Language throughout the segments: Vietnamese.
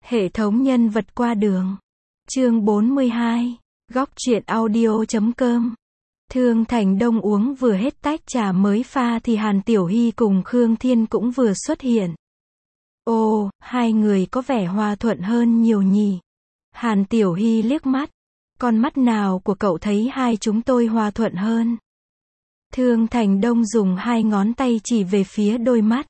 Hệ thống nhân vật qua đường. Chương 42. Góc truyện audio.com. Thương Thành Đông uống vừa hết tách trà mới pha thì Hàn Tiểu Hy cùng Khương Thiên cũng vừa xuất hiện. Ồ, hai người có vẻ hòa thuận hơn nhiều nhỉ. Hàn Tiểu Hy liếc mắt. Con mắt nào của cậu thấy hai chúng tôi hòa thuận hơn? Thương Thành Đông dùng hai ngón tay chỉ về phía đôi mắt.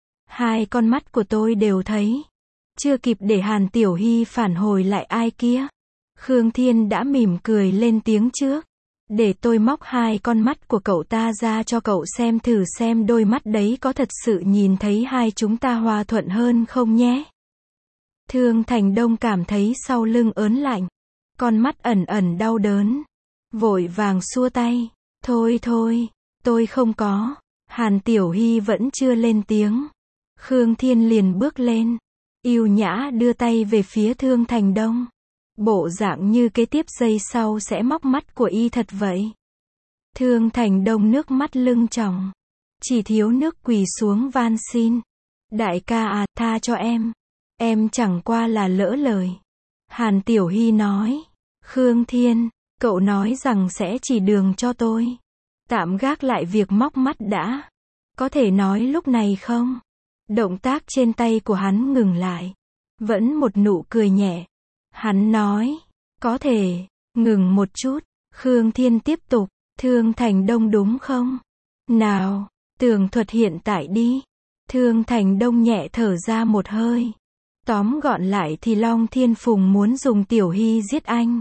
Hai con mắt của tôi đều thấy. Chưa kịp để Hàn Tiểu Hy phản hồi lại ai kia. Khương Thiên đã mỉm cười lên tiếng trước. Để tôi móc hai con mắt của cậu ta ra cho cậu xem thử xem đôi mắt đấy có thật sự nhìn thấy hai chúng ta hòa thuận hơn không nhé. Thương Thành Đông cảm thấy sau lưng ớn lạnh. Con mắt ẩn ẩn đau đớn. Vội vàng xua tay. Thôi thôi, tôi không có. Hàn Tiểu Hy vẫn chưa lên tiếng. Khương Thiên liền bước lên. Yêu nhã đưa tay về phía Thương Thành Đông. Bộ dạng như kế tiếp giây sau sẽ móc mắt của y thật vậy. Thương Thành Đông nước mắt lưng tròng. Chỉ thiếu nước quỳ xuống van xin. Đại ca à, tha cho em. Em chẳng qua là lỡ lời. Hàn Tiểu Hy nói. Khương Thiên, cậu nói rằng sẽ chỉ đường cho tôi. Tạm gác lại việc móc mắt đã. Có thể nói lúc này không? Động tác trên tay của hắn ngừng lại. Vẫn một nụ cười nhẹ. Hắn nói. Có thể. Ngừng một chút. Khương Thiên tiếp tục. Thương Thành Đông đúng không? Nào, tường thuật hiện tại đi. Thương Thành Đông nhẹ thở ra một hơi. Tóm gọn lại thì Long Thiên Phùng muốn dùng Tiểu Hy giết anh.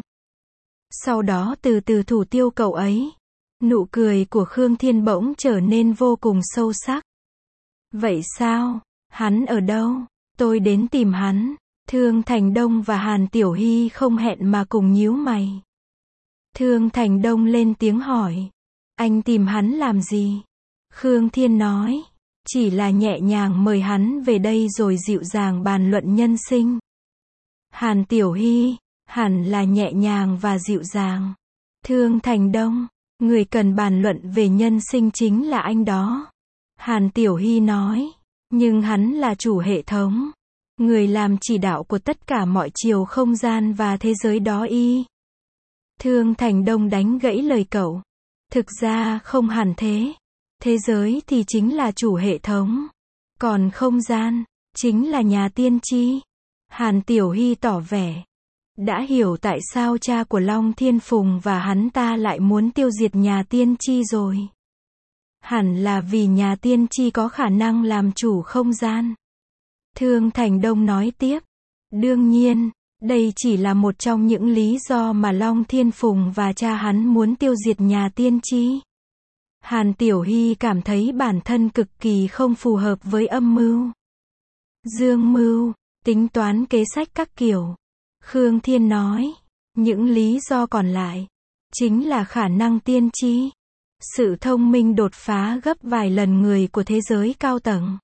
Sau đó từ từ thủ tiêu cậu ấy. Nụ cười của Khương Thiên bỗng trở nên vô cùng sâu sắc. Vậy sao? Hắn ở đâu? Tôi đến tìm hắn. Thương Thành Đông và Hàn Tiểu Hy không hẹn mà cùng nhíu mày. Thương Thành Đông lên tiếng hỏi. Anh tìm hắn làm gì? Khương Thiên nói. Chỉ là nhẹ nhàng mời hắn về đây rồi dịu dàng bàn luận nhân sinh. Hàn Tiểu Hy. Hẳn là nhẹ nhàng và dịu dàng. Thương Thành Đông. Người cần bàn luận về nhân sinh chính là anh đó. Hàn Tiểu Hy nói. Nhưng hắn là chủ hệ thống. Người làm chỉ đạo của tất cả mọi chiều không gian và thế giới đó y. Thương Thành Đông đánh gãy lời cậu. Thực ra không hẳn thế. Thế giới thì chính là chủ hệ thống. Còn không gian, chính là nhà tiên tri. Hàn Tiểu Hy tỏ vẻ. Đã hiểu tại sao cha của Long Thiên Phùng và hắn ta lại muốn tiêu diệt nhà tiên tri rồi. Hẳn là vì nhà tiên tri có khả năng làm chủ không gian. Thương Thành Đông nói tiếp. Đương nhiên, đây chỉ là một trong những lý do mà Long Thiên Phùng và cha hắn muốn tiêu diệt nhà tiên tri. Hàn Tiểu Hy cảm thấy bản thân cực kỳ không phù hợp với âm mưu. Dương mưu, tính toán kế sách các kiểu. Khương Thiên nói. Những lý do còn lại, chính là khả năng tiên tri. Sự thông minh đột phá gấp vài lần người của thế giới cao tầng.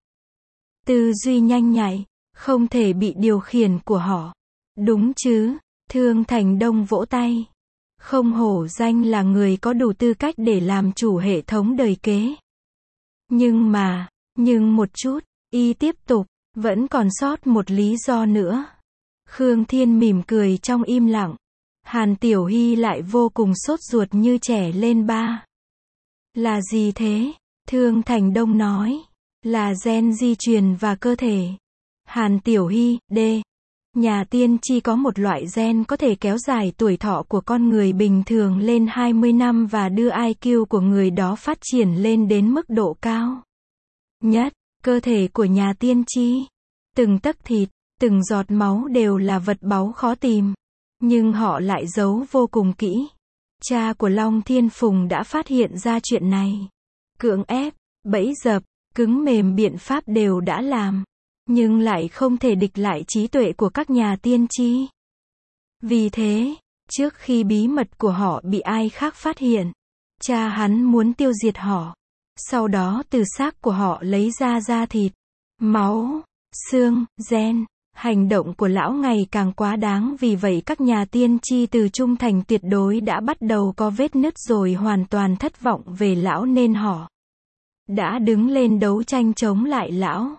Tư duy nhanh nhạy, không thể bị điều khiển của họ. Đúng chứ? Thương Thành Đông vỗ tay. Không hổ danh là người có đủ tư cách để làm chủ hệ thống đời kế. Nhưng một chút, y tiếp tục, vẫn còn sót một lý do nữa. Khương Thiên mỉm cười trong im lặng. Hàn Tiểu Hy lại vô cùng sốt ruột như trẻ lên ba. Là gì thế? Thương Thành Đông nói. Là gen di truyền và cơ thể. Hàn Tiểu Hy, D. Nhà tiên tri có một loại gen có thể kéo dài tuổi thọ của con người bình thường lên 20 năm và đưa IQ của người đó phát triển lên đến mức độ cao nhất. Cơ thể của nhà tiên tri. Từng tấc thịt, từng giọt máu đều là vật báu khó tìm. Nhưng họ lại giấu vô cùng kỹ. Cha của Long Thiên Phùng đã phát hiện ra chuyện này. Cưỡng ép, bẫy dập, cứng mềm biện pháp đều đã làm. Nhưng lại không thể địch lại trí tuệ của các nhà tiên tri. Vì thế, trước khi bí mật của họ bị ai khác phát hiện, cha hắn muốn tiêu diệt họ. Sau đó từ xác của họ lấy ra da thịt, máu, xương, gen. Hành động của lão ngày càng quá đáng, vì vậy các nhà tiên tri từ trung thành tuyệt đối đã bắt đầu có vết nứt rồi hoàn toàn thất vọng về lão nên họ đã đứng lên đấu tranh chống lại lão.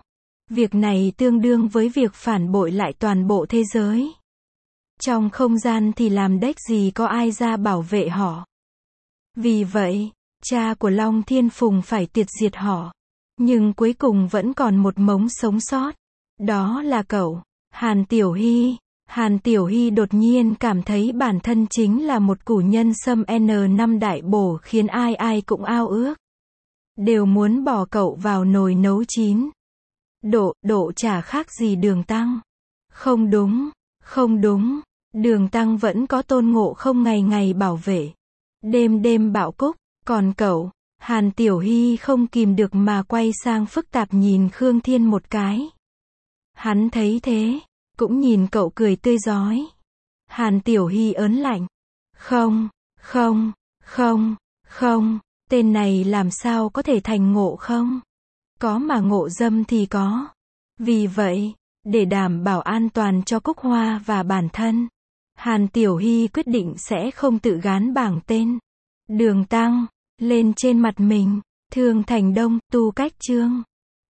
Việc này tương đương với việc phản bội lại toàn bộ thế giới. Trong không gian thì làm đếch gì có ai ra bảo vệ họ. Vì vậy, cha của Long Thiên Phùng phải tiệt diệt họ. Nhưng cuối cùng vẫn còn một mống sống sót. Đó là cậu, Hàn Tiểu Hy. Hàn Tiểu Hy đột nhiên cảm thấy bản thân chính là một củ nhân sâm N5 đại bổ khiến ai ai cũng ao ước. Đều muốn bỏ cậu vào nồi nấu chín. Độ chả khác gì Đường Tăng. Không đúng, không đúng. Đường Tăng vẫn có Tôn Ngộ Không ngày ngày bảo vệ. Đêm đêm bảo cúc. Còn cậu, Hàn Tiểu Hy không kìm được mà quay sang phức tạp nhìn Khương Thiên một cái. Hắn thấy thế, cũng nhìn cậu cười tươi rói. Hàn Tiểu Hy ớn lạnh. Không, không, không, không, tên này làm sao có thể thành Ngộ Không? Có mà ngộ dâm thì có. Vì vậy, để đảm bảo an toàn cho Cúc Hoa và bản thân, Hàn Tiểu Hy quyết định sẽ không tự gán bảng tên Đường Tăng lên trên mặt mình. Thương Thành Đông, Tu Cách Chương.